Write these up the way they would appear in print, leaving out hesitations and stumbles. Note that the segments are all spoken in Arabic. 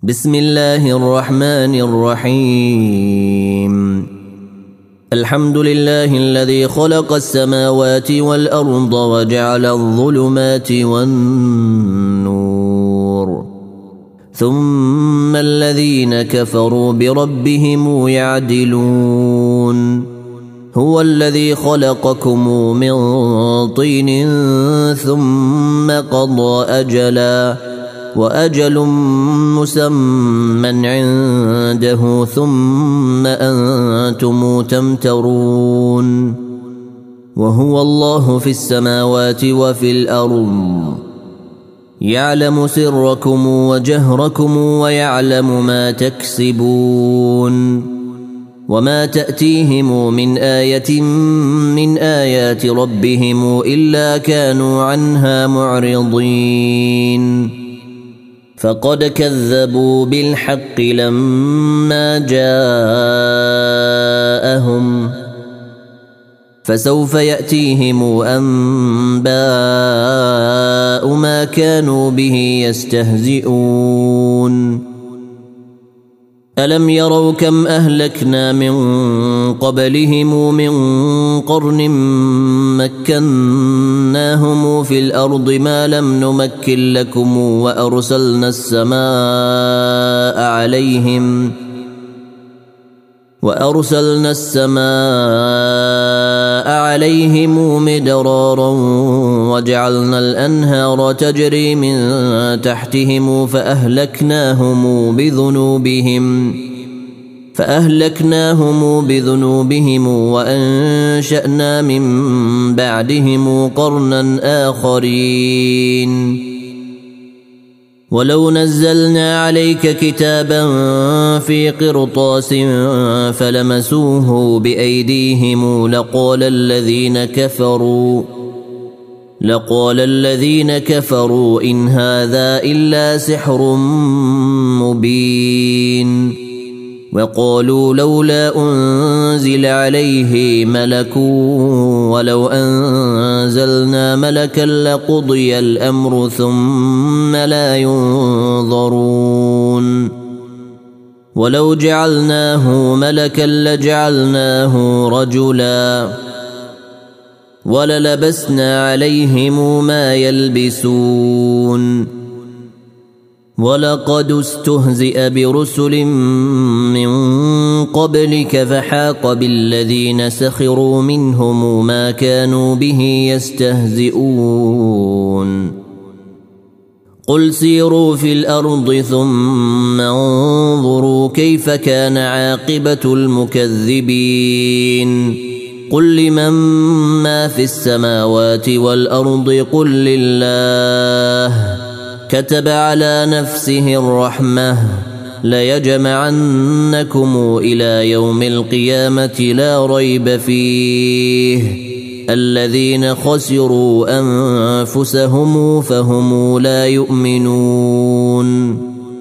بسم الله الرحمن الرحيم. الحمد لله الذي خلق السماوات والأرض وجعل الظلمات والنور ثم الذين كفروا بربهم يعدلون. هو الذي خلقكم من طين ثم قضى أجلا وأجل مسمى عنده ثم أنتم تمترون. وهو الله في السماوات وفي الأرض يعلم سركم وجهركم ويعلم ما تكسبون. وما تأتيهم من آية من آيات ربهم إلا كانوا عنها معرضين. فقد كذبوا بالحق لما جاءهم فسوف يأتيهم أنباء ما كانوا به يستهزئون. ألم يروا كم أهلكنا من قبلهم من قرن مكناهم في الأرض ما لم نمكن لكم وأرسلنا السماء عليهم مدرارا وجعلنا الأنهار تجري من تحتهم فأهلكناهم بذنوبهم وأنشأنا من بعدهم قرنا آخرين. ولو نزلنا عليك كتابا في قرطاس فلمسوه بأيديهم لقال الذين كفروا إن هذا إلا سحر مبين. وقالوا لولا أنزل عليه ملك ولو أنزلنا ملكا لقضي الأمر ثم لا ينظرون. ولو جعلناه ملكا لجعلناه رجلا وللبسنا عليهم ما يلبسون. ولقد استهزئ برسل من قبلك فحاق بالذين سخروا منهم ما كانوا به يستهزئون. قل سيروا في الأرض ثم انظروا كيف كان عاقبة المكذبين. قل لمن ما في السماوات والأرض قل لله كتب على نفسه الرحمة ليجمعنكم إلى يوم القيامة لا ريب فيه الذين خسروا أنفسهم فهم لا يؤمنون.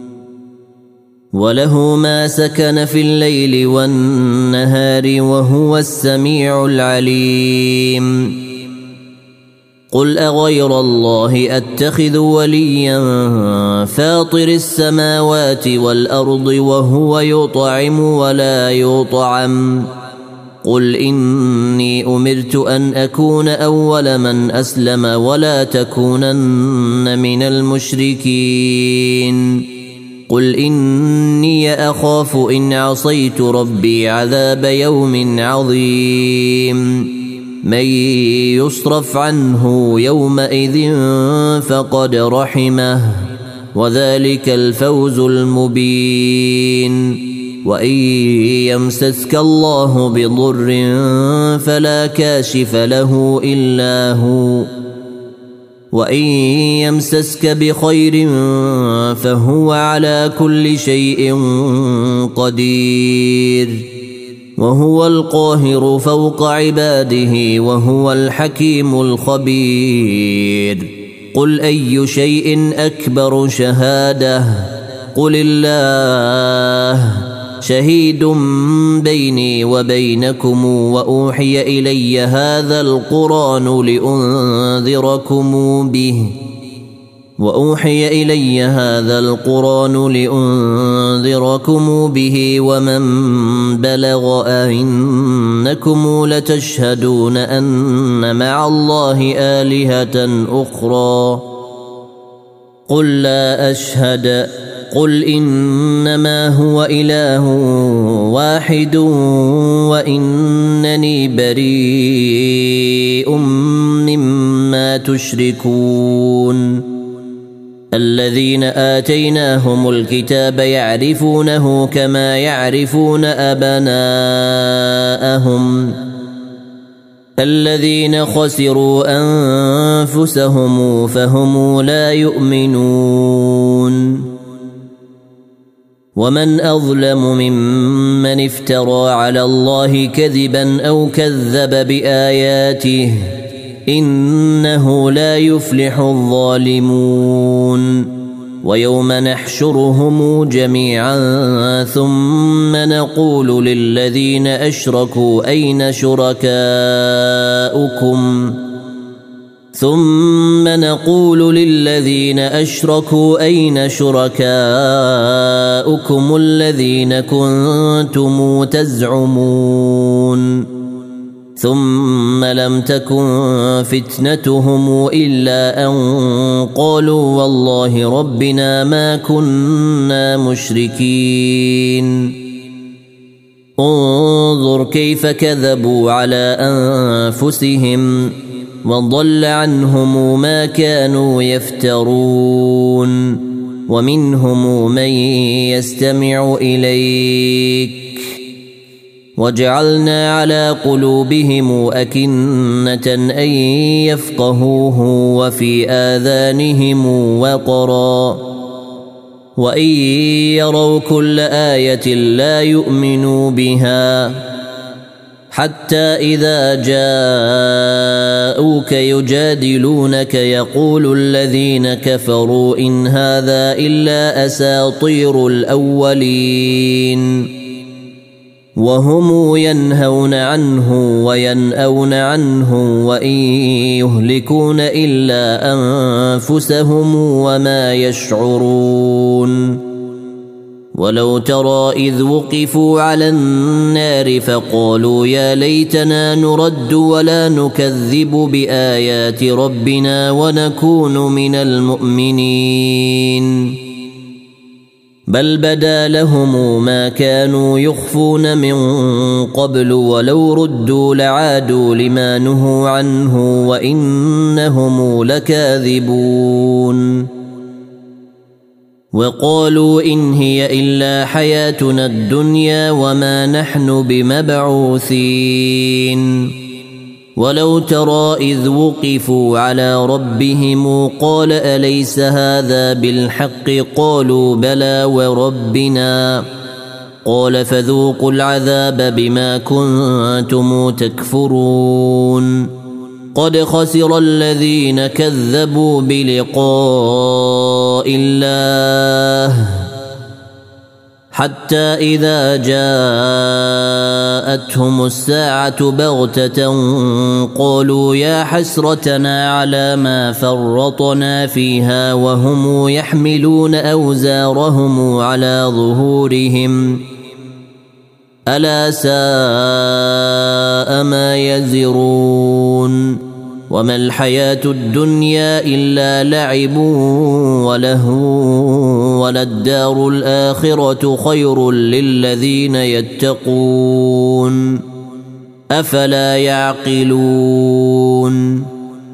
وله ما سكن في الليل والنهار وهو السميع العليم. قل أغير الله أتخذ وليا فاطر السماوات والأرض وهو يطعم ولا يطعم. قل إني أمرت أن أكون أول من أسلم ولا تكونن من المشركين. قل إني أخاف إن عصيت ربي عذاب يوم عظيم. من يصرف عنه يومئذ فقد رحمه وذلك الفوز المبين. وإن يمسسك الله بضر فلا كاشف له إلا هو وإن يمسسك بخير فهو على كل شيء قدير. وهو القاهر فوق عباده وهو الحكيم الخبير. قل أي شيء أكبر شهادة قل الله شهيد بيني وبينكم وأوحي إلي هذا القرآن لأنذركم به وأوحي إلي هذا القرآن لأنذركم به ومن بلغ أئنكم لتشهدون أن مع الله آلهة أخرى قل لا أشهد قل إنما هو إله واحد وإنني بريء مما تشركون الذين آتيناهم الكتاب يعرفونه كما يعرفون أبناءهم الذين خسروا أنفسهم فهم لا يؤمنون ومن أظلم ممن افترى على الله كذبا أو كذب بآياته إنه لا يفلح الظالمون ويوم نحشرهم جميعا ثم نقول للذين أشركوا أين شركاؤكم الذين كنتم تزعمون ثم لم تكن فتنتهم إلا أن قالوا والله ربنا ما كنا مشركين انظر كيف كذبوا على أنفسهم وضل عنهم ما كانوا يفترون ومنهم من يستمع إليك وجعلنا على قلوبهم أكنة أن يفقهوه وفي آذانهم وقرا وإن يروا كل آية لا يؤمنوا بها حتى إذا جاءوك يجادلونك يقول الذين كفروا إن هذا إلا أساطير الأولين وهم ينهون عنه وينأون عنه وإن يهلكون إلا أنفسهم وما يشعرون ولو ترى إذ وقفوا على النار فقالوا يا ليتنا نرد ولا نكذب بآيات ربنا ونكون من المؤمنين بل بدا لهم ما كانوا يخفون من قبل ولو ردوا لعادوا لما نهوا عنه وإنهم لكاذبون وقالوا إن هي إلا حياتنا الدنيا وما نحن بمبعوثين ولو ترى إذ وقفوا على ربهم قال أليس هذا بالحق قالوا بلى وربنا قال فذوقوا العذاب بما كنتم تكفرون قد خسر الذين كذبوا بلقاء الله حتى إذا جاءتهم الساعة بغتة قالوا يا حسرتنا على ما فرطنا فيها وهم يحملون أوزارهم على ظهورهم ألا ساء ما يزرون وما الحياة الدنيا إلا لعب ولهو وللدار الآخرة خير للذين يتقون أفلا يعقلون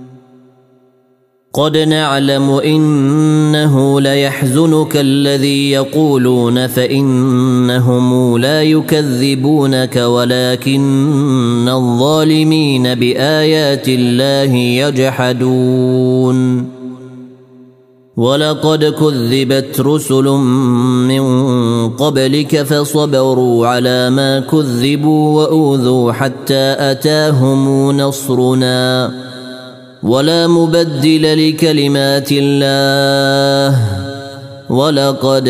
قد نعلم إنه ليحزنك الذي يقولون فإنهم لا يكذبونك ولكن الظالمين بآيات الله يجحدون ولقد كذبت رسل من قبلك فصبروا على ما كذبوا وأوذوا حتى أتاهم نصرنا ولا مبدل لكلمات الله ولقد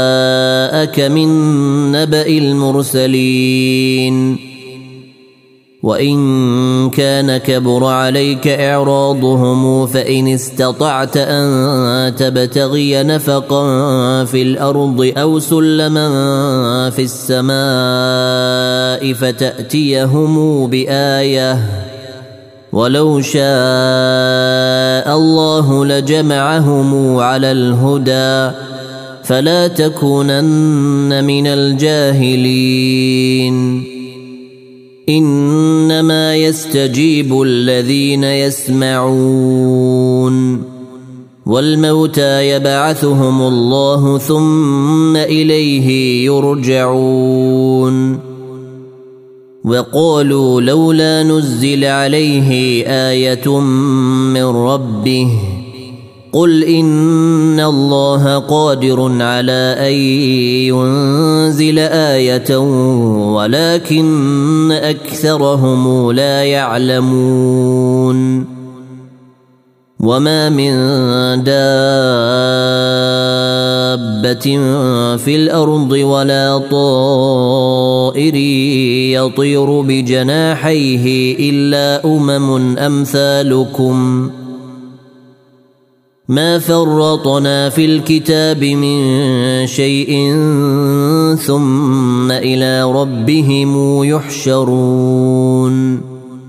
جاءك من نبأ المرسلين وإن كان كبر عليك إعراضهم فإن استطعت أن تبتغي نفقا في الأرض أو سلما في السماء فتأتيهم بآية ولو شاء الله لجمعهم على الهدى فلا تكونن من الجاهلين إنما يستجيب الذين يسمعون والموتى يبعثهم الله ثم إليه يرجعون وقالوا لولا نزل عليه آية من ربه قل إن الله قادر على أن ينزل آية ولكن أكثرهم لا يعلمون وما من دابة في الأرض ولا طائر يطير بجناحيه إلا أمم أمثالكم ما فرطنا في الكتاب من شيء ثم إلى ربهم يحشرون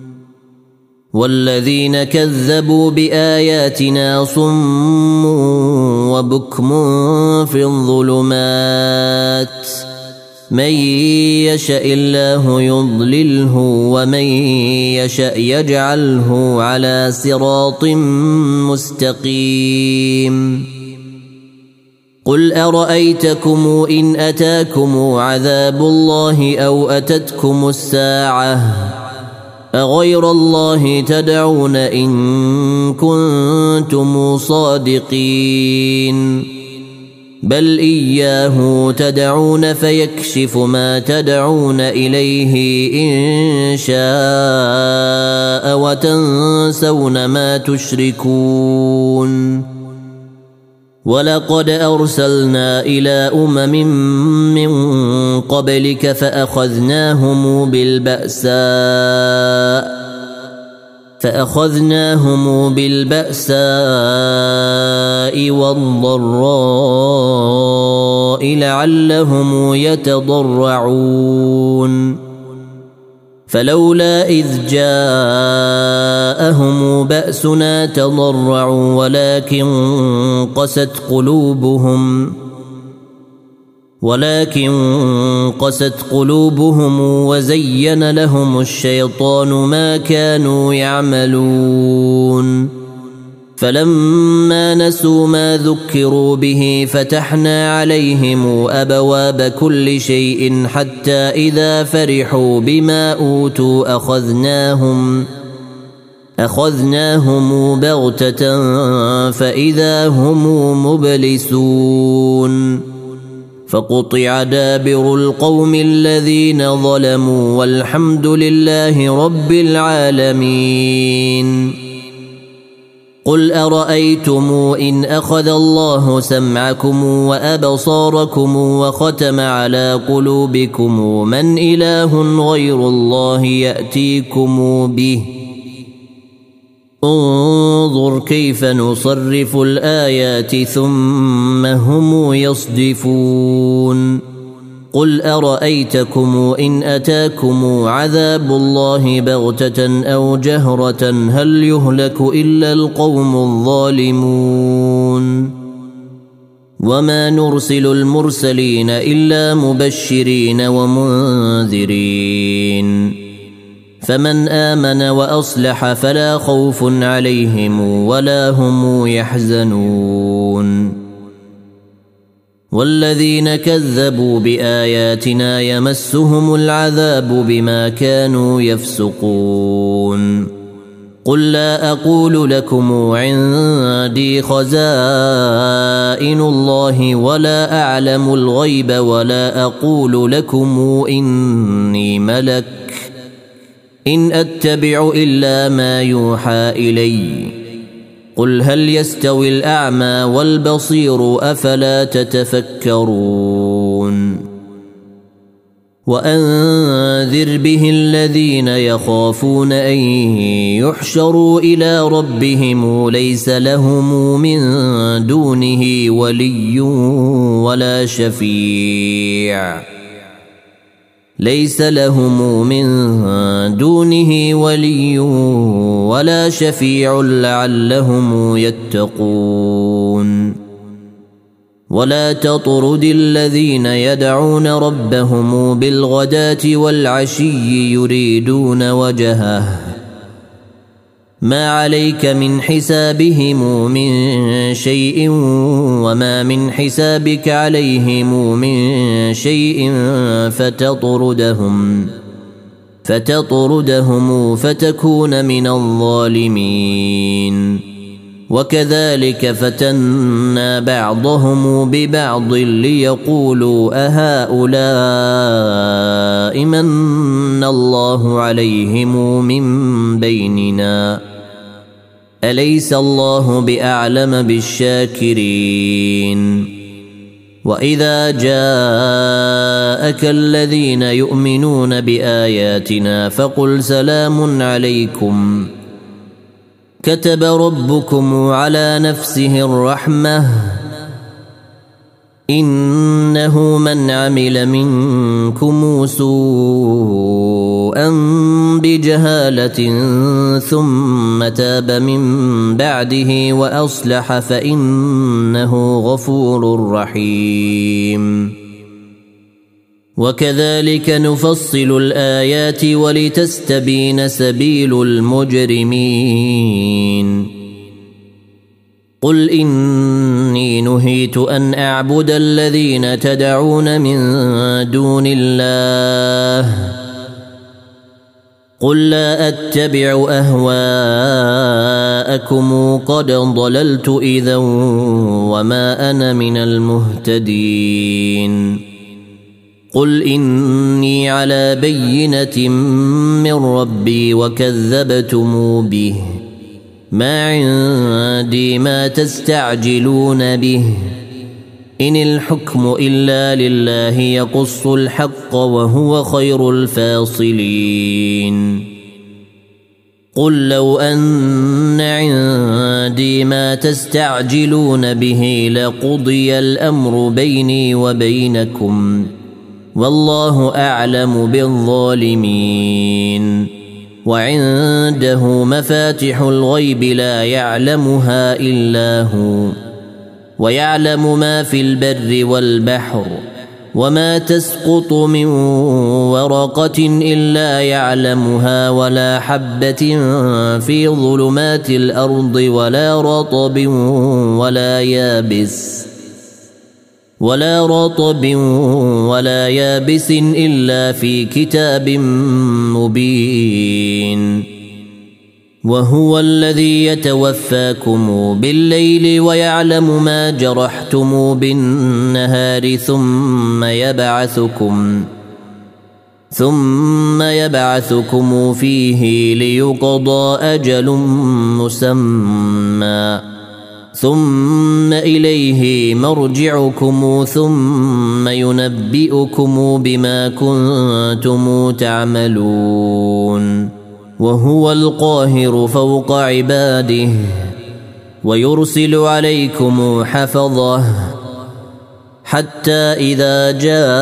والذين كذبوا بآياتنا صم وبكم في الظلمات من يشاء الله يضلله ومن يشاء يجعله على صراط مستقيم قل أرأيتكم إن أتاكم عذاب الله أو أتتكم الساعة أغير الله تدعون إن كنتم صادقين بل إياه تدعون فيكشف ما تدعون إليه إن شاء وتنسون ما تشركون ولقد أرسلنا إلى أمم من قبلك فأخذناهم بالبأساء والضراء لعلهم يتضرعون فلولا إذ جاءهم بأسنا تضرعوا ولكن قست قلوبهم وزين لهم الشيطان ما كانوا يعملون فلما نسوا ما ذكروا به فتحنا عليهم أبواب كل شيء حتى إذا فرحوا بما أوتوا أخذناهم بغتة فإذا هم مبلسون فقطع دابر القوم الذين ظلموا والحمد لله رب العالمين قل أرأيتم إن أخذ الله سمعكم وأبصاركم وختم على قلوبكم من إله غير الله يأتيكم به انظر كيف نصرف الآيات ثم هم يصدفون قل أرأيتكم إن أتاكم عذاب الله بغتة أو جهرة هل يهلك إلا القوم الظالمون وما نرسل المرسلين إلا مبشرين ومنذرين فمن آمن وأصلح فلا خوف عليهم ولا هم يحزنون والذين كذبوا بآياتنا يمسهم العذاب بما كانوا يفسقون قل لا أقول لكم عندي خزائن الله ولا أعلم الغيب ولا أقول لكم إني ملك إن أتبع إلا ما يوحى إلي قل هل يستوي الأعمى والبصير أفلا تتفكرون وأنذر به الذين يخافون أن يحشروا إلى ربهم ليس لهم من دونه ولي ولا شفيع لعلهم يتقون ولا تطرد الذين يدعون ربهم بالغداة والعشي يريدون وجهه ما عليك من حسابهم من شيء وما من حسابك عليهم من شيء فتطردهم فتكون من الظالمين وكذلك فتنا بعضهم ببعض ليقولوا أهؤلاء من الله عليهم من بيننا أليس الله بأعلم بالشاكرين وإذا جاءك الذين يؤمنون بآياتنا فقل سلام عليكم كتب ربكم على نفسه الرحمة إنه من عمل منكم سوءا بجهالة ثم تاب من بعده وأصلح فإنه غفور رحيم وكذلك نفصل الآيات ولتستبين سبيل المجرمين قل إني نهيت أن أعبد الذين تدعون من دون الله قل لا أتبع أهواءكم قد ضللت إذا وما أنا من المهتدين قل إني على بينة من ربي وكذبتم به ما عندي ما تستعجلون به إن الحكم إلا لله يقص الحق وهو خير الفاصلين قل لو أن عندي ما تستعجلون به لقضي الأمر بيني وبينكم والله أعلم بالظالمين وعنده مفاتح الغيب لا يعلمها إلا هو ويعلم ما في البر والبحر وما تسقط من ورقة إلا يعلمها ولا حبة في ظلمات الأرض ولا رطب ولا يابس إلا في كتاب مبين وهو الذي يتوفاكم بالليل ويعلم ما جرحتم بالنهار ثم يبعثكم فيه ليقضى أجل مسمى ثم إليه مرجعكم ثم ينبئكم بما كنتم تعملون وهو القاهر فوق عباده ويرسل عليكم حفظه حتى إذا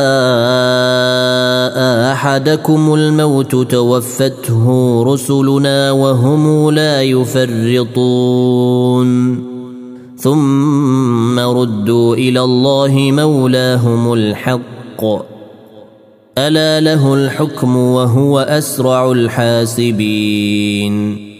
جاء أحدكم الموت توفته رسلنا وهم لا يفرطون ثم ردوا إلى الله مولاهم الحق ألا له الحكم وهو أسرع الحاسبين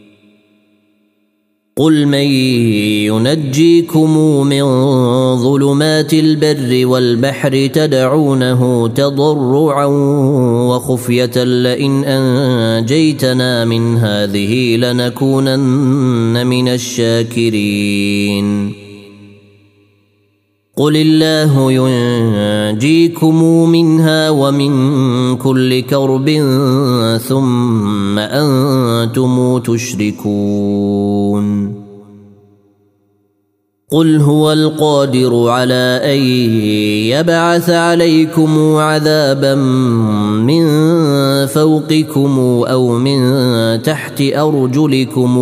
قل من ينجيكم من ظلمات البر والبحر تدعونه تضرعا وخفية لئن أنجيتنا من هذه لنكونن من الشاكرين قل الله ينجيكم منها ومن كل كرب ثم أنتم تشركون قل هو القادر على أن يبعث عليكم عذابا من فوقكم أو من تحت أرجلكم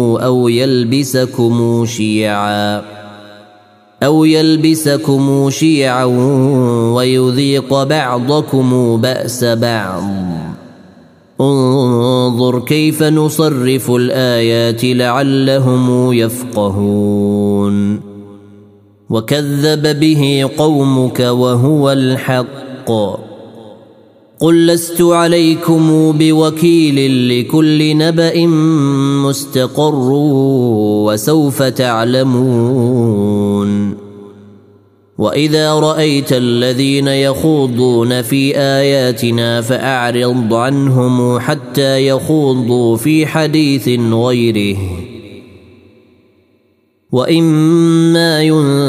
أو يلبسكم شيعا ويذيق بعضكم بأس بعض انظر كيف نصرف الآيات لعلهم يفقهون وكذب به قومك وهو الحق قل لست عليكم بوكيل لكل نبأ مستقر وسوف تعلمون وإذا رأيت الذين يخوضون في آياتنا فأعرض عنهم حتى يخوضوا في حديث غيره وإما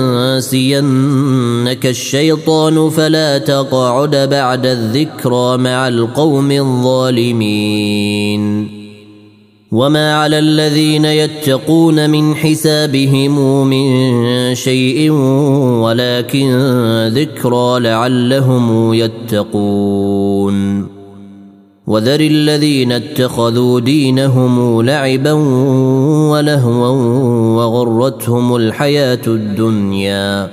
ينسينك الشيطان فلا تقعد بعد الذكرى مع القوم الظالمين وما على الذين يتقون من حسابهم من شيء ولكن ذكرى لعلهم يتقون وذر الذين اتخذوا دينهم لعبا ولهوا وغرتهم الحياة الدنيا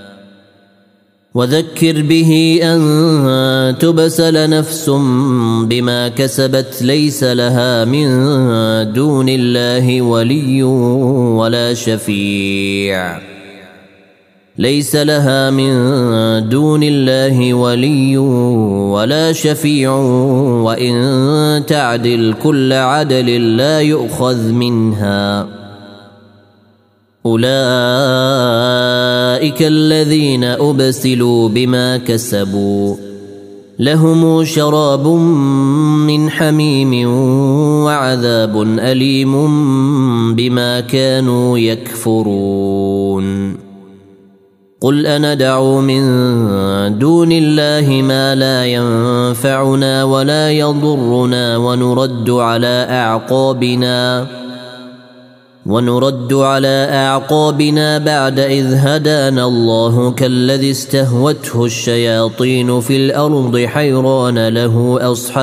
وذكر به أن تبسل نفس بما كسبت ليس لها من دون الله ولي ولا شفيع وإن تعدل كل عدل لا يؤخذ منها أولئك الذين أبسلوا بما كسبوا لهم شراب من حميم وعذاب أليم بما كانوا يكفرون قل أندعو من دون الله ما لا ينفعنا ولا يضرنا ونرد على أعقابنا بعد إذ هدانا الله كالذي استهوته الشياطين في الأرض حيران له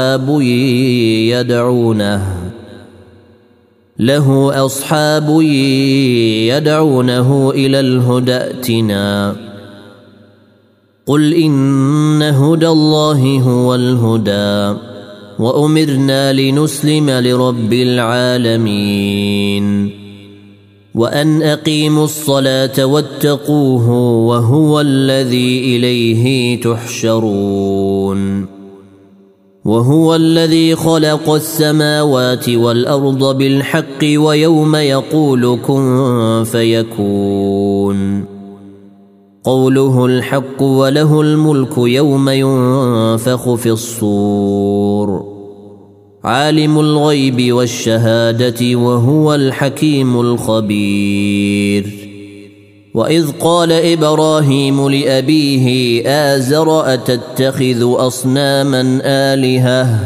أصحاب يدعونه إلى الهدى ائتنا قل إن هدى الله هو الهدى وأمرنا لنسلم لرب العالمين وأن أقيموا الصلاة واتقوه وهو الذي إليه تحشرون وهو الذي خلق السماوات والأرض بالحق ويوم يقول كن فيكون قوله الحق وله الملك يوم ينفخ في الصور عالم الغيب والشهادة وهو الحكيم الخبير وإذ قال إبراهيم لأبيه آزر أتتخذ أصناما آلهة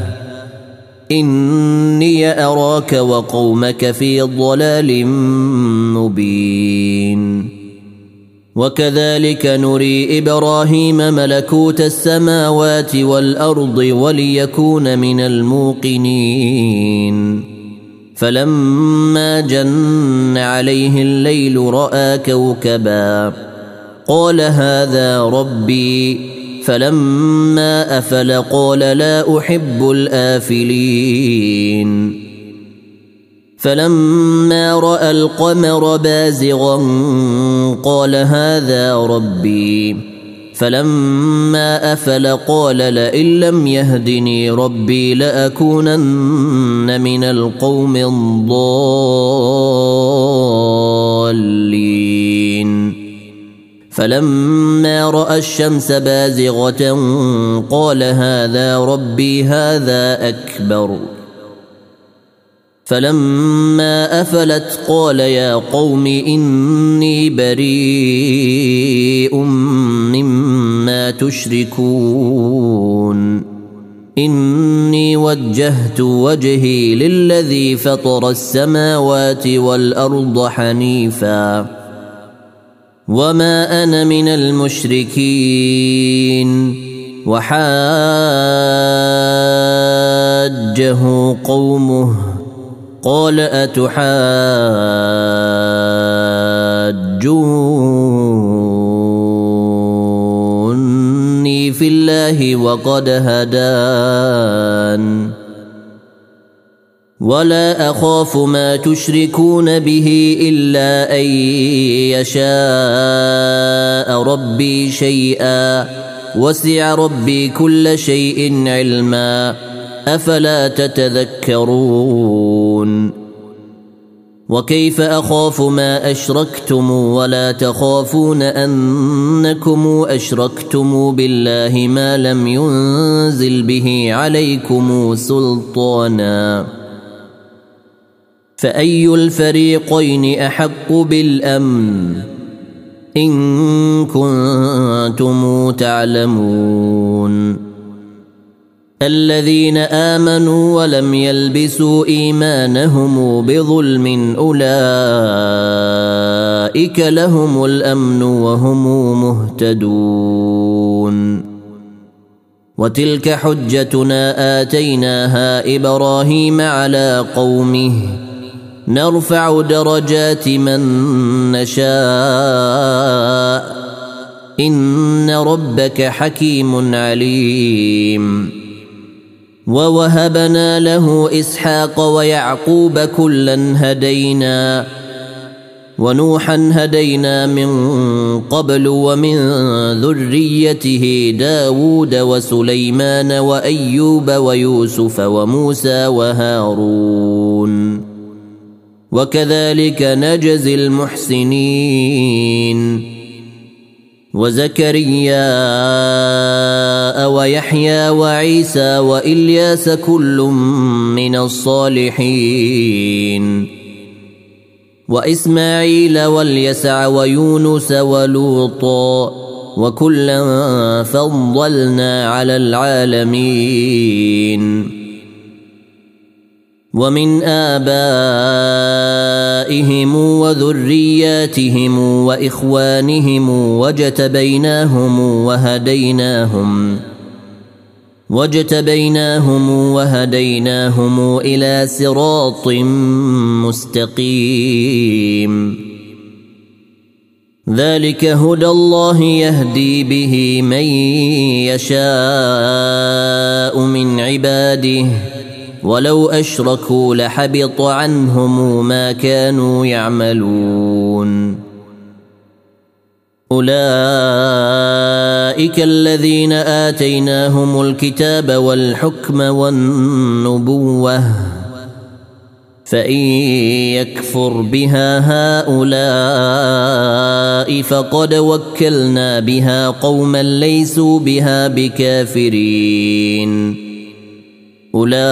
إني أراك وقومك في ضلال مبين وكذلك نري إبراهيم ملكوت السماوات والأرض وليكون من الموقنين فلما جن عليه الليل رأى كوكبا قال هذا ربي فلما أفل قال لا أحب الآفلين فلما رأى القمر بازغا قال هذا ربي فلما أفل قال لئن لم يهدني ربي لأكونن من القوم الضالين فلما رأى الشمس بازغة قال هذا ربي هذا أكبر فلما أفلت قال يا قوم إني بريء مما تشركون إني وجهت وجهي للذي فطر السماوات والأرض حنيفا وما أنا من المشركين وحاجه قومه قال أتحاجوني في الله وقد هدان ولا أخاف ما تشركون به إلا أن يشاء ربي شيئا وسع ربي كل شيء علما أفلا تتذكرون وكيف أخاف ما أشركتم ولا تخافون أنكم أشركتم بالله ما لم ينزل به عليكم سلطانا فأي الفريقين أحق بالأمن إن كنتم تعلمون الذين آمنوا ولم يلبسوا إيمانهم بظلم أولئك لهم الأمن وهم مهتدون وتلك حجتنا آتيناها إبراهيم على قومه نرفع درجات من نشاء إن ربك حكيم عليم ووهبنا له إسحاق ويعقوب كلا هدينا ونوحا هدينا من قبل ومن ذريته داود وسليمان وأيوب ويوسف وموسى وهارون وكذلك نجزي المحسنين وزكريا ويحيى وعيسى وإلياس كل من الصالحين وإسماعيل واليسع ويونس ولوطا وكلا فضلنا على العالمين ومن آبائهم وذرياتهم وإخوانهم وجتبيناهم وهديناهم إلى صراط مستقيم ذلك هدى الله يهدي به من يشاء من عباده ولو أشركوا لحبط عنهم ما كانوا يعملون أولئك الذين آتيناهم الكتاب والحكم والنبوة فإن يكفر بها هؤلاء فقد وكلنا بها قوما ليسوا بها بكافرين أولئك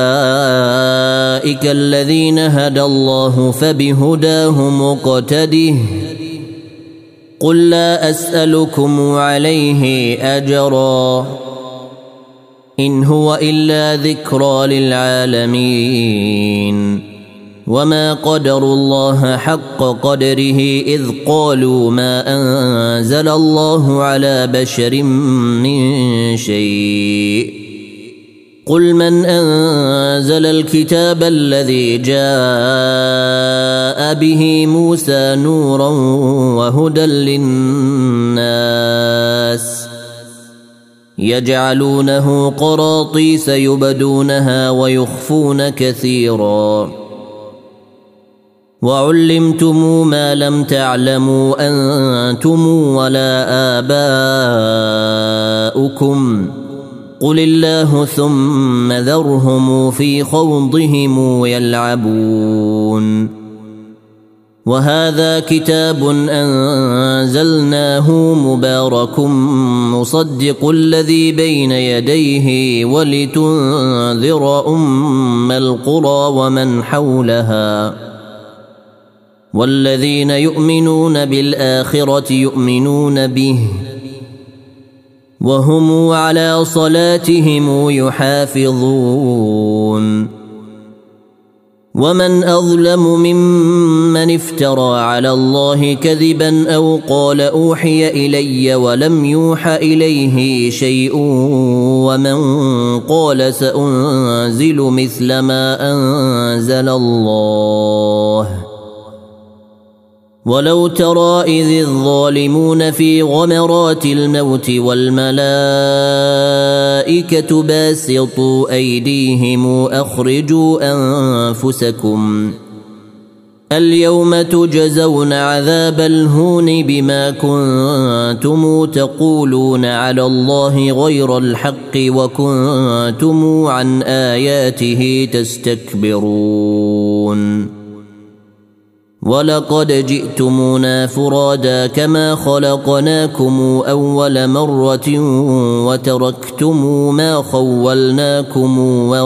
الذين هدى الله فبهداه مقتده قل لا أسألكم عليه أجرا إن هو إلا ذكرى للعالمين وما قدروا الله حق قدره إذ قالوا ما أنزل الله على بشر من شيء قل من أنزل الكتاب الذي جاء به موسى نورا وهدى للناس يجعلونه قراطيس يبدونها ويخفون كثيرا وعلمتم ما لم تعلموا أنتم ولا آباؤكم قل الله ثم ذرهم في خوضهم يلعبون وهذا كتاب أنزلناه مبارك مصدق الذي بين يديه ولتنذر أم القرى ومن حولها والذين يؤمنون بالآخرة يؤمنون به وهم على صلاتهم يحافظون ومن أظلم ممن افترى على الله كذبا أو قال أوحي إلي ولم يوح إليه شيء ومن قال سأنزل مثل ما أنزل الله ولو ترى إذ الظالمون في غمرات الموت والملائكة باسطوا أيديهم أخرجوا أنفسكم اليوم تجزون عذاب الهون بما كنتم تقولون على الله غير الحق وكنتم عن آياته تستكبرون ولقد جئتمونا فرادا كما خلقناكم أول مرة وتركتم ما خولناكم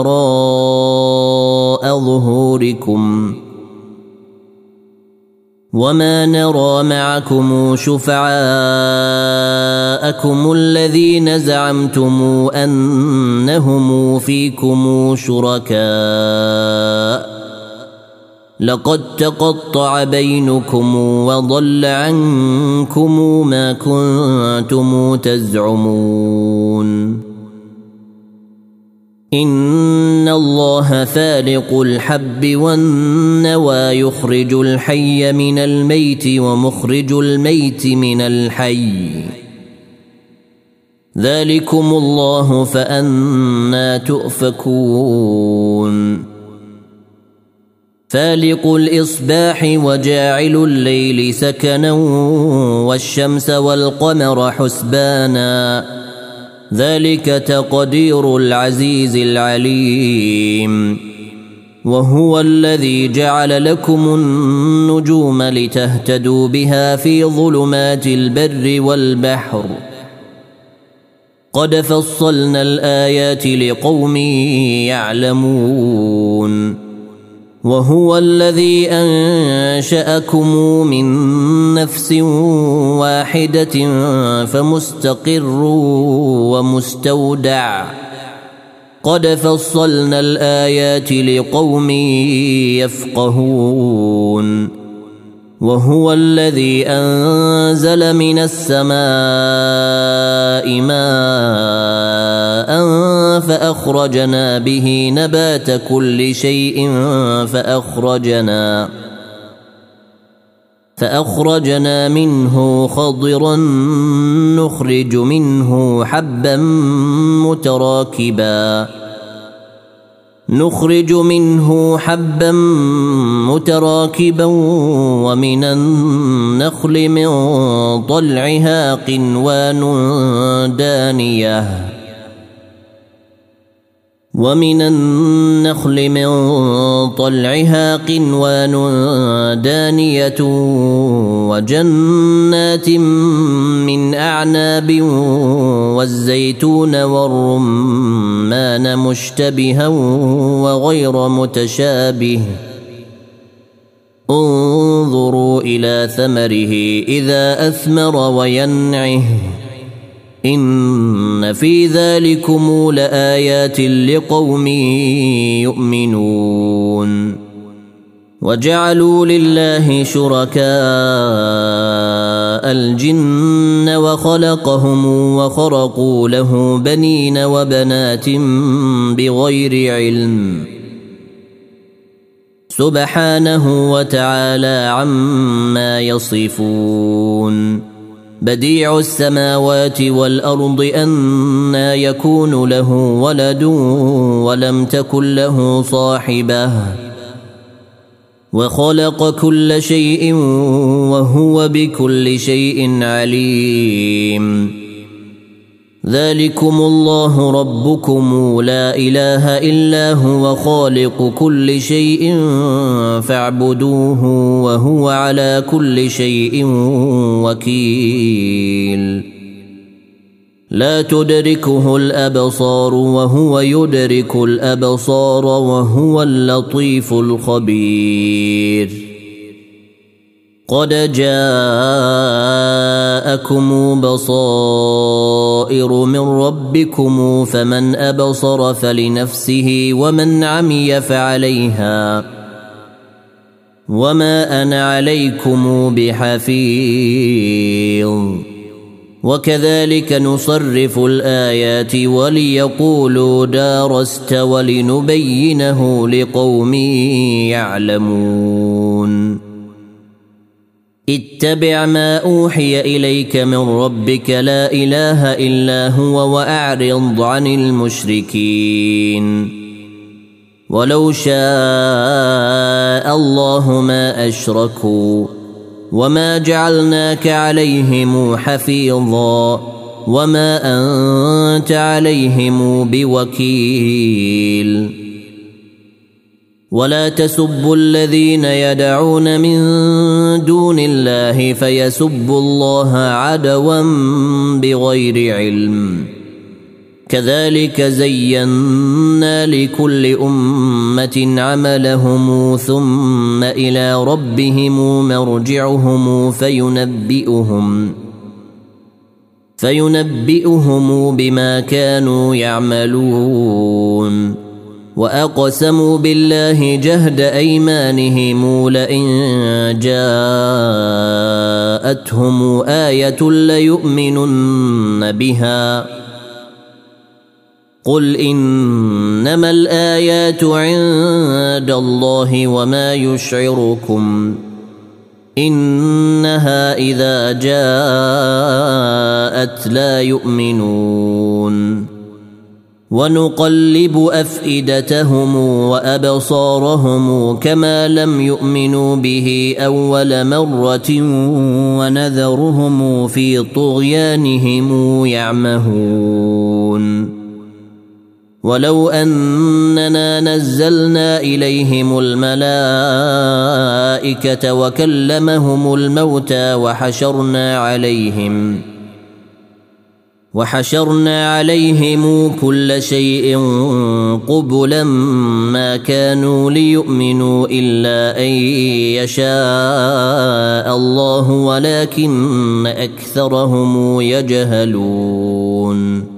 وراء ظهوركم وما نرى معكم شفعاءكم الذين زعمتم أنهم فيكم شركاء لقد تقطع بينكم وضل عنكم ما كنتم تزعمون إن الله فالق الحب والنوى يخرج الحي من الميت ومخرج الميت من الحي ذلكم الله فأنى تؤفكون فالق الإصباح وجاعل الليل سكنا والشمس والقمر حسبانا ذلك تقدير العزيز العليم وهو الذي جعل لكم النجوم لتهتدوا بها في ظلمات البر والبحر قد فصلنا الآيات لقوم يعلمون وهو الذي أنشأكم من نفس واحدة فمستقر ومستودع قد فصلنا الآيات لقوم يفقهون وهو الذي أنزل من السماء ماء فأخرجنا به نبات كل شيء فأخرجنا منه خضرا نخرج منه حبا متراكبا ومن النخل من طلعها قنوان دانية وجنات من أعناب والزيتون والرمان مشتبها وغير متشابه انظروا إلى ثمره إذا أثمر وينعه إن في ذلكم لآيات لقوم يؤمنون وجعلوا لله شركاء الجن وخلقهم وخرقوا له بنين وبنات بغير علم سبحانه وتعالى عما يصفون بديع السماوات والأرض أنى يكون له ولد ولم تكن له صاحبة وخلق كل شيء وهو بكل شيء عليم ذلكم الله ربكم لا إله إلا هو خالق كل شيء فاعبدوه وهو على كل شيء وكيل لا تدركه الأبصار وهو يدرك الأبصار وهو اللطيف الخبير قد جاءكم بصائر من ربكم فمن أبصر فلنفسه ومن عمي فعليها وما أنا عليكم بحفيظ وكذلك نصرف الآيات وليقولوا درست ولنبينه لقوم يعلمون اتبع ما أوحي إليك من ربك لا إله إلا هو وأعرض عن المشركين ولو شاء الله ما أشركوا وما جعلناك عليهم حفيظا وما أنت عليهم بوكيل ولا تسبوا الذين يدعون من دون الله فيسبوا الله عدوا بغير علم كذلك زينا لكل أمة عملهم ثم إلى ربهم مرجعهم فينبئهم بما كانوا يعملون وأقسموا بالله جهد أيمانهم لئن جاءتهم آية ليؤمنن بها قل إنما الآيات عند الله وما يشعركم إنها إذا جاءت لا يؤمنون ونقلب أفئدتهم وأبصارهم كما لم يؤمنوا به أول مرة ونذرهم في طغيانهم يعمهون ولو أننا نزلنا إليهم الملائكة وكلمهم الموتى وحشرنا عليهم كل شيء قبلا ما كانوا ليؤمنوا إلا أن يشاء الله ولكن أكثرهم يجهلون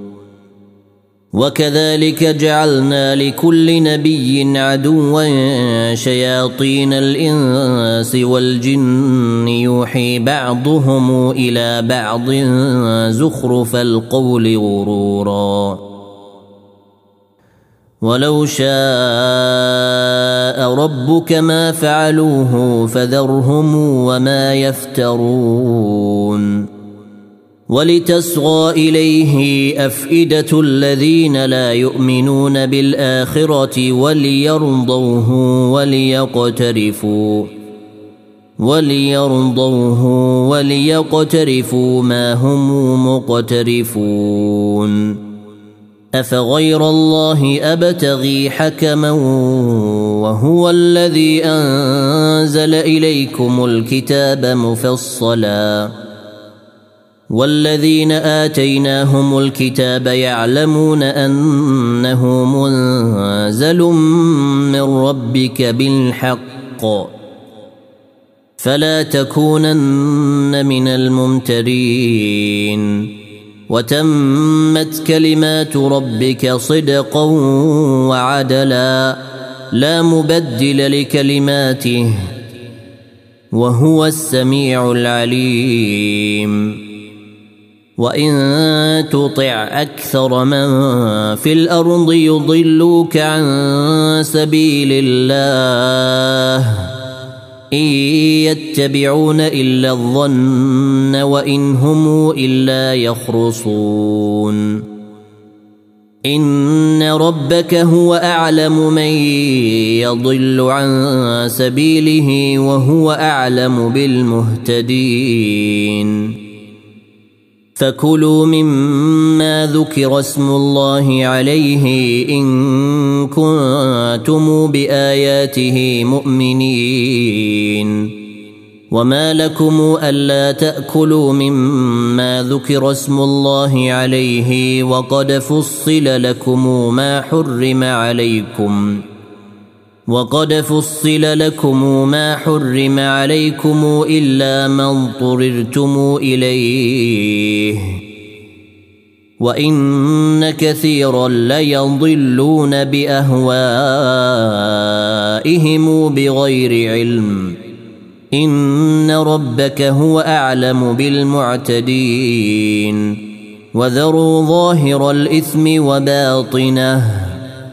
وكذلك جعلنا لكل نبي عدوا شياطين الإنس والجن يوحي بعضهم إلى بعض زخرف القول غرورا ولو شاء ربك ما فعلوه فذرهم وما يفترون ولتصغى إليه أفئدة الذين لا يؤمنون بالآخرة وليرضوه وليقترفوا ما هم مقترفون أفغير الله أبتغي حكما وهو الذي أنزل إليكم الكتاب مفصلا والذين آتيناهم الكتاب يعلمون أنه منزل من ربك بالحق فلا تكونن من الممترين وتمت كلمات ربك صدقا وعدلا لا مبدل لكلماته وهو السميع العليم وإن تطع أكثر من في الأرض يضلوك عن سبيل الله إن يتبعون إلا الظن وإن هم إلا يخرصون إن ربك هو أعلم من يضل عن سبيله وهو أعلم بالمهتدين فكلوا مما ذكر اسم الله عليه إن كنتم بآياته مؤمنين وما لكم ألا تأكلوا مما ذكر اسم الله عليه وقد فصل لكم ما حرم عليكم إلا ما اضطررتم إليه وإن كثيرا ليضلون بأهوائهم بغير علم إن ربك هو أعلم بالمعتدين وذروا ظاهر الإثم وباطنه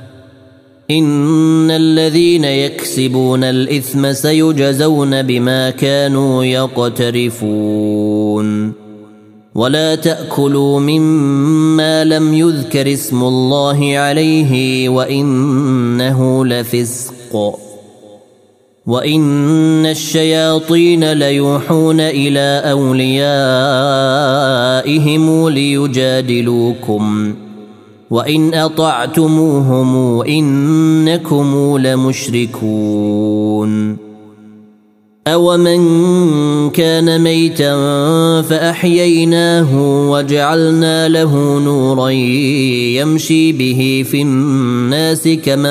إن الذين يكسبون الإثم سيجزون بما كانوا يقترفون ولا تأكلوا مما لم يذكر اسم الله عليه وإنه لفسق وإن الشياطين ليوحون إلى أوليائهم ليجادلوكم وإن أطعتموهم إنكم لمشركون أومن كان ميتا فأحييناه وجعلنا له نورا يمشي به في الناس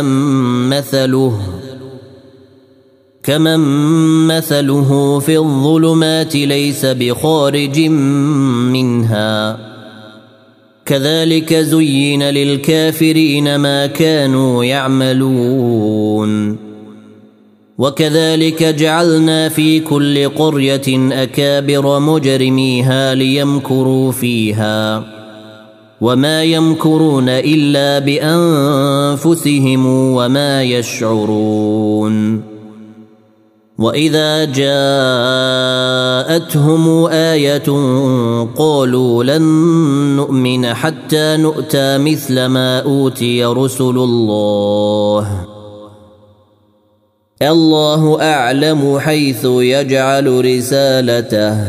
كمن مثله في الظلمات ليس بخارج منها كذلك زين للكافرين ما كانوا يعملون وكذلك جعلنا في كل قرية أكابر مجرميها ليمكروا فيها وما يمكرون إلا بأنفسهم وما يشعرون وإذا جاءتهم آية قالوا لن نؤمن حتى نؤتى مثل ما أوتي رسل الله أعلم حيث يجعل رسالته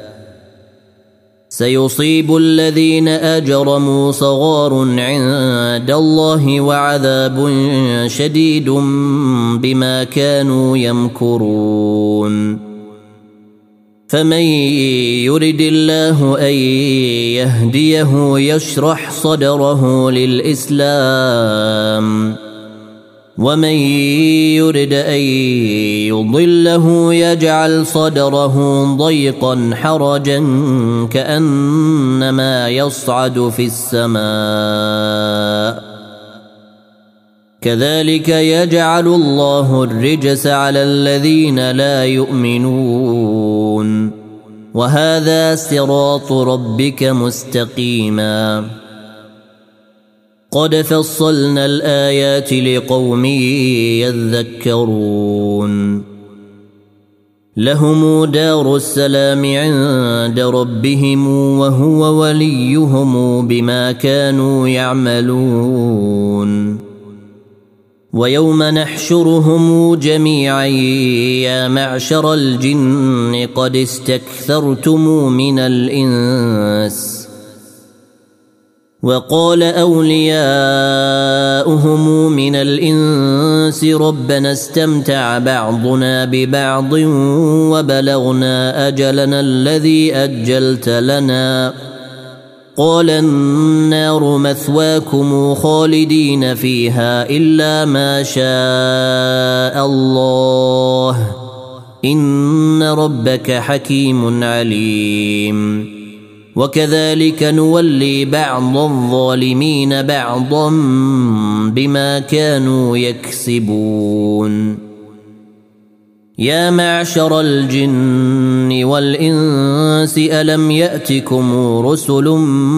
سيصيب الذين أجرموا صغار عند الله وعذاب شديد بما كانوا يمكرون فمن يرد الله أن يهديه يشرح صدره للإسلام ومن يرد أن يضله يجعل صدره ضيقا حرجا كأنما يصعد في السماء كذلك يجعل الله الرجس على الذين لا يؤمنون وهذا صراط ربك مستقيما قد فصلنا الآيات لقوم يذكرون لهم دار السلام عند ربهم وهو وليهم بما كانوا يعملون ويوم نحشرهم جميعا يا معشر الجن قد استكثرتم من الإنس وقال أولياؤهم من الإنس ربنا استمتع بعضنا ببعض وبلغنا أجلنا الذي أجلت لنا قال النار مثواكم خالدين فيها إلا ما شاء الله إن ربك حكيم عليم وكذلك نولي بعض الظالمين بعضا بما كانوا يكسبون يا معشر الجن والإنس ألم يأتكم رسل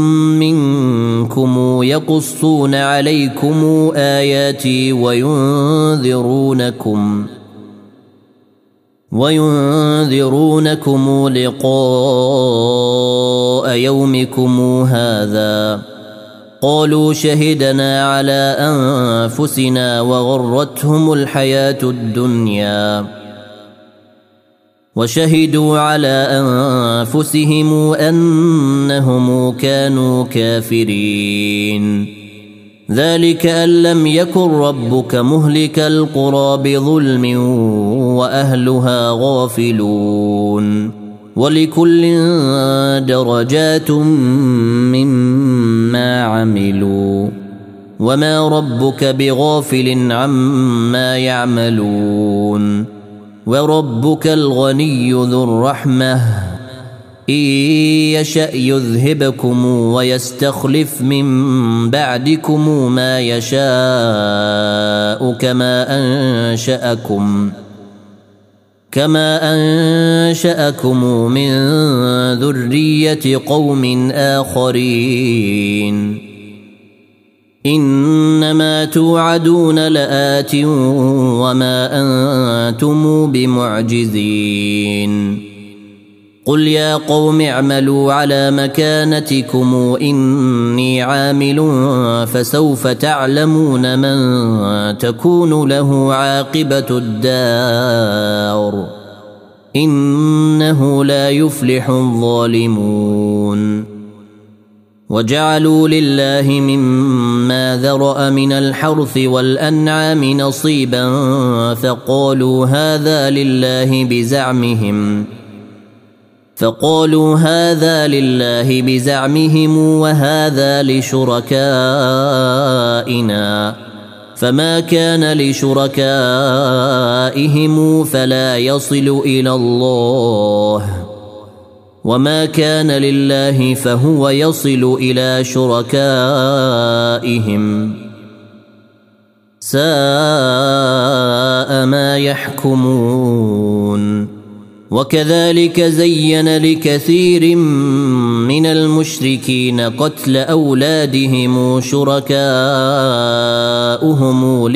منكم يقصون عليكم آياتي وينذرونكم لقاء يومكم هذا قالوا شهدنا على أنفسنا وغرتهم الحياة الدنيا وشهدوا على أنفسهم أنهم كانوا كافرين ذلك أن لم يكن ربك مهلك القرى بظلم وأهلها غافلون ولكل درجات مما عملوا وما ربك بغافل عما يعملون وربك الغني ذو الرحمة إن يشأ يذهبكم ويستخلف من بعدكم ما يشاء كما أنشأكم من ذرية قوم آخرين إنما توعدون لآت وما أنتم بمعجزين قل يا قوم اعملوا على مكانتكم إني عامل فسوف تعلمون من تكون له عاقبة الدار إنه لا يفلح الظالمون وجعلوا لله مما ذرأ من الحرث والأنعام نصيبا فقالوا هذا لله بزعمهم وهذا لشركائنا فما كان لشركائهم فلا يصل إلى الله وما كان لله فهو يصل إلى شركائهم ساء ما يحكمون وكذلك زين لكثير من المشركين قتل أولادهم شركاؤهم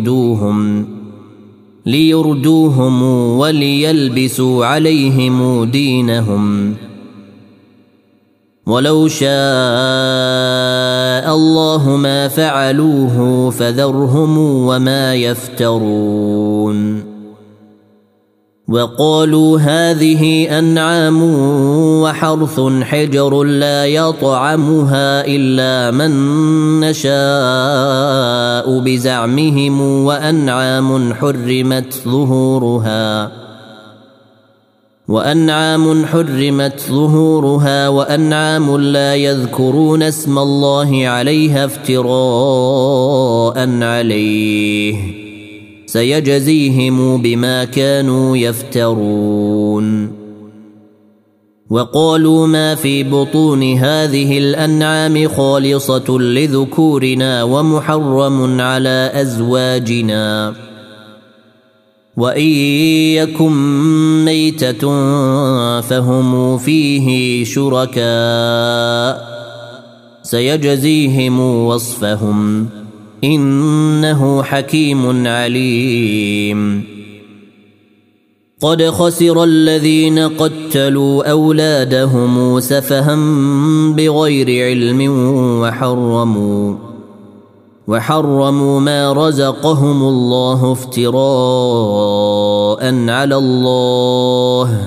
ليردوهم وليلبسوا عليهم دينهم ولو شاء الله ما فعلوه فذرهم وما يفترون وقالوا هذه أنعام وحرث حجر لا يطعمها إلا من نشاء بزعمهم وأنعام حرمت ظهورها وأنعام لا يذكرون اسم الله عليها افتراء عليه سيجزيهم بما كانوا يفترون وقالوا ما في بطون هذه الأنعام خالصة لذكورنا ومحرم على أزواجنا وإن يكن ميتة فهم فيه شركاء سيجزيهم وصفهم إنه حكيم عليم قد خسر الذين قتلوا أولادهم سفها بغير علم وحرموا ما رزقهم الله افتراء على الله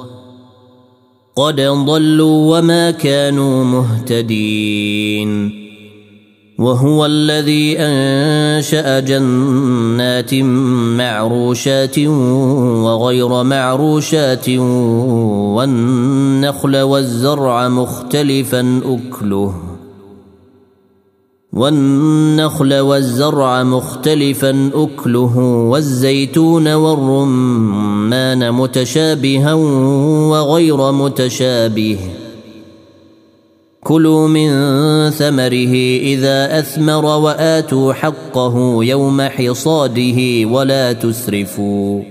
قد ضلوا وما كانوا مهتدين وهو الذي أنشأ جنات معروشات وغير معروشات والنخل والزرع مختلفا أكله والزيتون والرمان متشابها وغير متشابه كلوا من ثمره إذا أثمر وآتوا حقه يوم حصاده ولا تسرفوا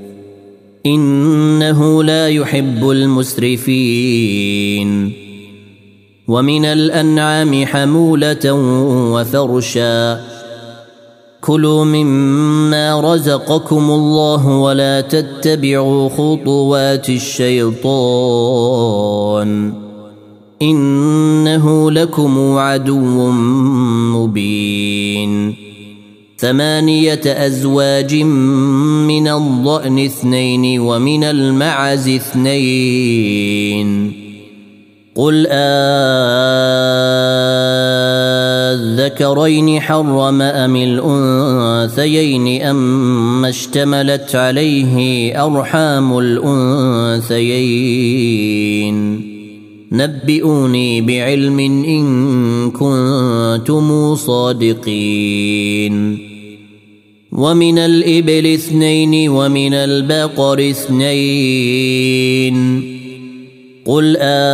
إنه لا يحب المسرفين ومن الأنعام حمولة وفرشا كلوا مما رزقكم الله ولا تتبعوا خطوات الشيطان إنه لكم عدو مبين 8 أزواج من الضأن 2 ومن المعز 2 قل الذكرين حرم أم الأنثيين أما اشتملت عليه أرحام الأنثيين نبئوني بعلم إن كنتم صادقين ومن الإبل 2 ومن البقر 2 قل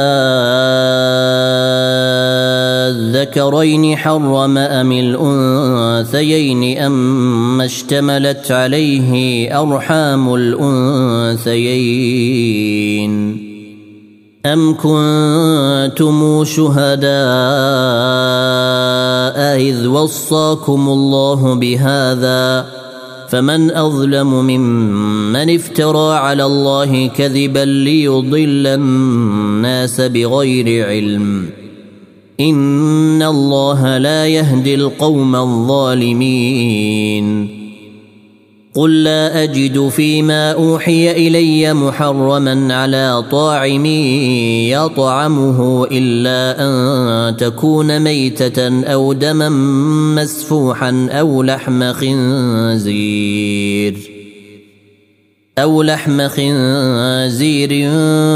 الذكرين حرم أم الأنثيين أما اشتملت عليه أرحام الأنثيين أم كنتم شهداء إذ وصاكم الله بهذا فمن أظلم ممن افترى على الله كذبا ليضل الناس بغير علم إن الله لا يهدي القوم الظالمين قل لا أجد فيما أوحي إلي محرما على طاعم يطعمه إلا أن تكون ميتة أو دما مسفوحا أو لحم خنزير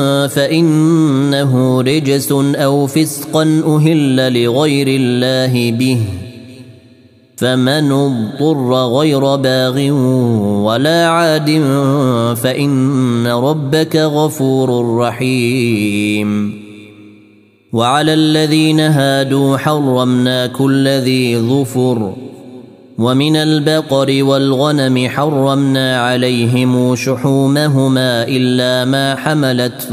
فإنه رجس أو فسقا أهل لغير الله به فمن اضطر غير باغ ولا عاد فإن ربك غفور رحيم وعلى الذين هادوا حرمنا كل ذي ظفر ومن البقر والغنم حرمنا عليهم شحومهما إلا ما حملت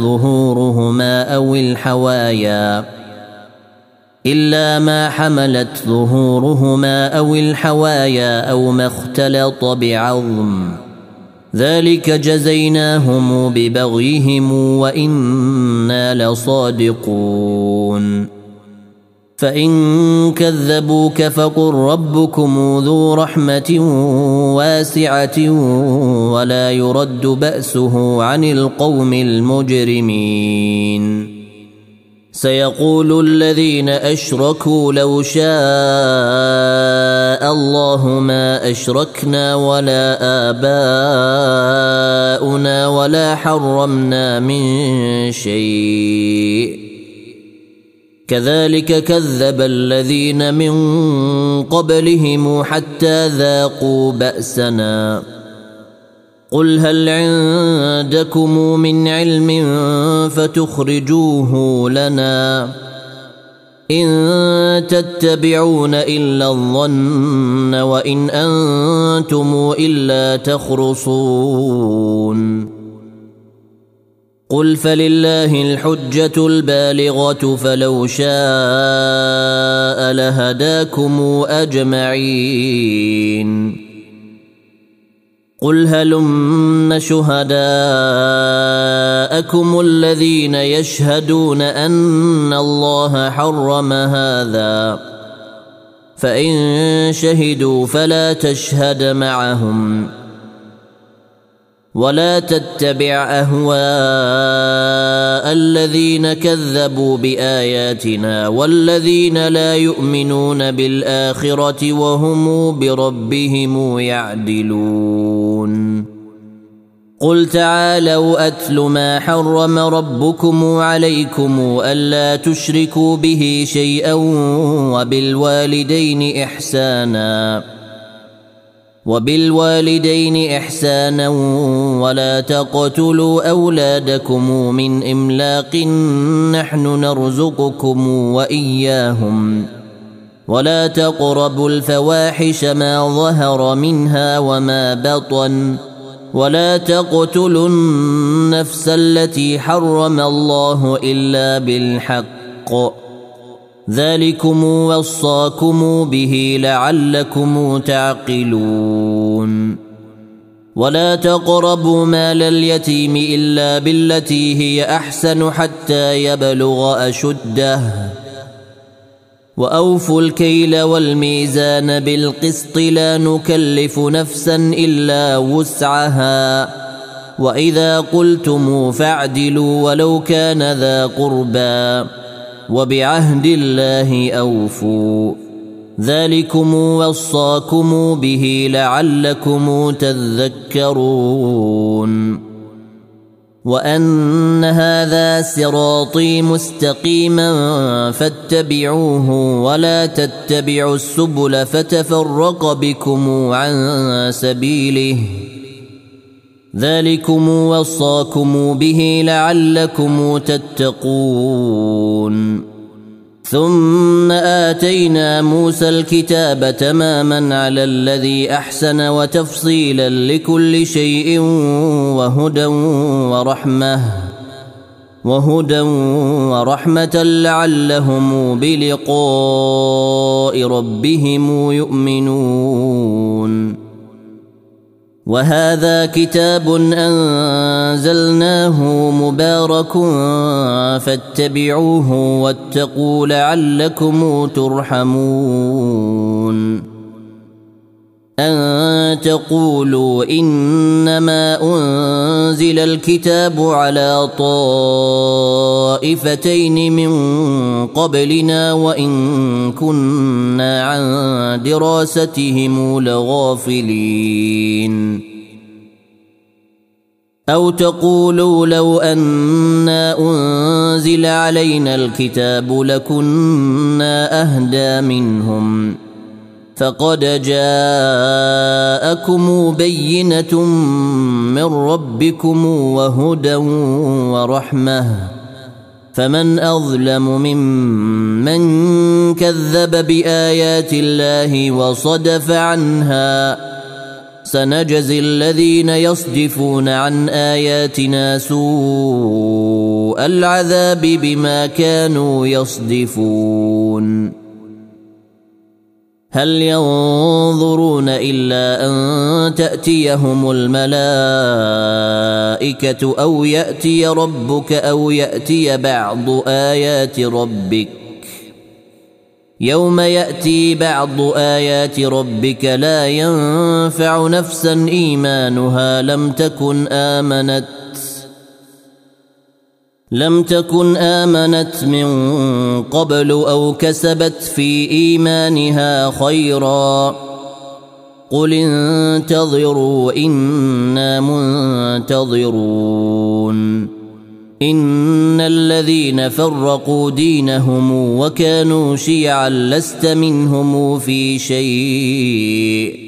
ظهورهما أو الحوايا أو ما اختلط بعظم ذلك جزيناهم ببغيهم وإنا لصادقون فإن كذبوك فقل ربكم ذو رحمة واسعة ولا يرد بأسه عن القوم المجرمين سيقول الذين أشركوا لو شاء الله ما أشركنا ولا آباؤنا ولا حرمنا من شيء كذلك كذب الذين من قبلهم حتى ذاقوا بأسنا قل هل عندكم من علم فتخرجوه لنا إن تتبعون إلا الظن وإن أنتم إلا تخرصون قل فلله الحجة البالغة فلو شاء لهداكم أجمعين قل هلم شهداءكم الذين يشهدون أن الله حرم هذا فإن شهدوا فلا تشهد معهم ولا تتبع أهواء الذين كذبوا بآياتنا والذين لا يؤمنون بالآخرة وهم بربهم يعدلون قل تعالوا أتل ما حرم ربكم عليكم ألا تشركوا به شيئا وبالوالدين إحسانا ولا تقتلوا أولادكم من إملاق نحن نرزقكم وإياهم ولا تقربوا الفواحش ما ظهر منها وما بطن ولا تقتلوا النفس التي حرم الله إلا بالحق ذلكم وصاكم به لعلكم تعقلون ولا تقربوا مال اليتيم إلا بالتي هي أحسن حتى يبلغ أشده وأوفوا الكيل والميزان بالقسط لا نكلف نفسا إلا وسعها وإذا قلتم فاعدلوا ولو كان ذا قربى وبعهد الله أوفوا ذلكم وصاكم به لعلكم تذكرون وأن هذا صراطي مستقيما فاتبعوه ولا تتبعوا السبل فتفرق بكم عن سبيله ذلكم وصاكم به لعلكم تتقون. ثم آتينا موسى الكتاب تماما على الذي أحسن وتفصيلا لكل شيء وهدى ورحمة لعلهم بلقاء ربهم يؤمنون. وهذا كتاب أنزلناه مبارك فاتبعوه واتقوا لعلكم ترحمون. أن تقولوا إنما أنزل الكتاب على طائفتين من قبلنا وإن كنا عن دراستهم لغافلين. أو تقولوا لو أنا أنزل علينا الكتاب لكنا أهدى منهم فقد جاءكم بينة من ربكم وهدى ورحمة فمن أظلم ممن كذب بآيات الله وصدف عنها سنجزي الذين يصدفون عن آياتنا سوء العذاب بما كانوا يصدفون. هل ينظرون إلا أن تأتيهم الملائكة أو يأتي ربك أو يأتي بعض آيات ربك يوم يأتي بعض آيات ربك لا ينفع نفسا إيمانها لم تكن آمنت من قبل أو كسبت في إيمانها خيرا قل انتظروا إنا منتظرون. إن الذين فرقوا دينهم وكانوا شيعا لست منهم في شيء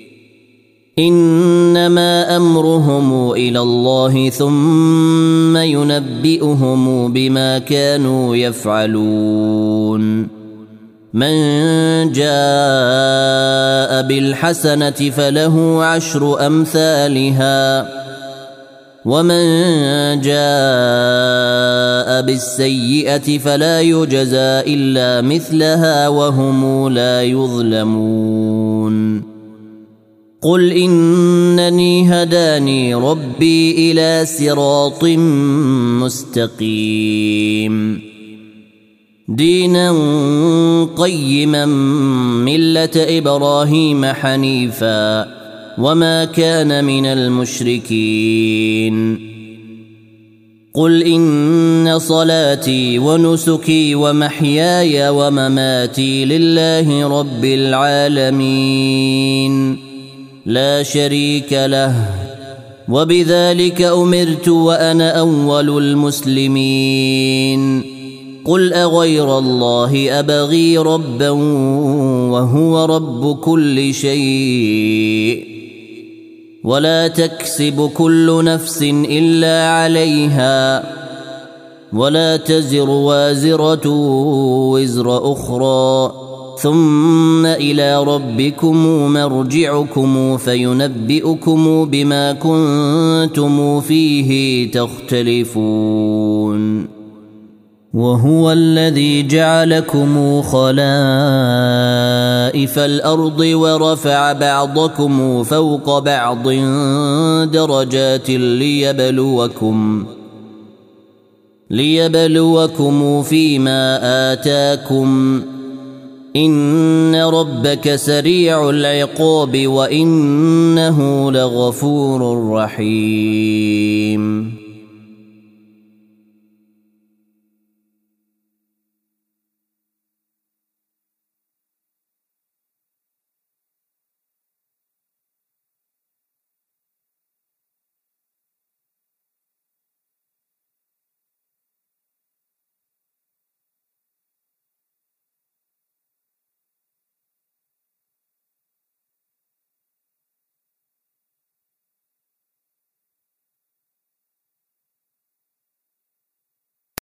إنما أمرهم إلى الله ثم ينبئهم بما كانوا يفعلون. من جاء بالحسنة فله 10 أمثالها ومن جاء بالسيئة فلا يجزى إلا مثلها وهم لا يظلمون. قل إنني هداني ربي إلى صراط مستقيم دينا قيما ملة إبراهيم حنيفا وما كان من المشركين. قل إن صلاتي ونسكي ومحياي ومماتي لله رب العالمين لا شريك له وبذلك أمرت وأنا أول المسلمين. قل أغير الله أبغي ربا وهو رب كل شيء ولا تكسب كل نفس إلا عليها ولا تزر وازرة وزر أخرى ثم إلى ربكم مرجعكم فينبئكم بما كنتم فيه تختلفون. وهو الذي جعلكم خلائف الأرض ورفع بعضكم فوق بعض درجات ليبلوكم فيما آتاكم إن ربك سريع العقاب وإنه لغفور رحيم.